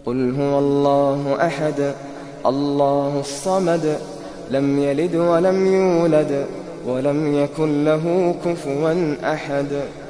قل هو الله أحد الله الصمد لم يلد ولم يولد ولم يكن له كفوا أحد.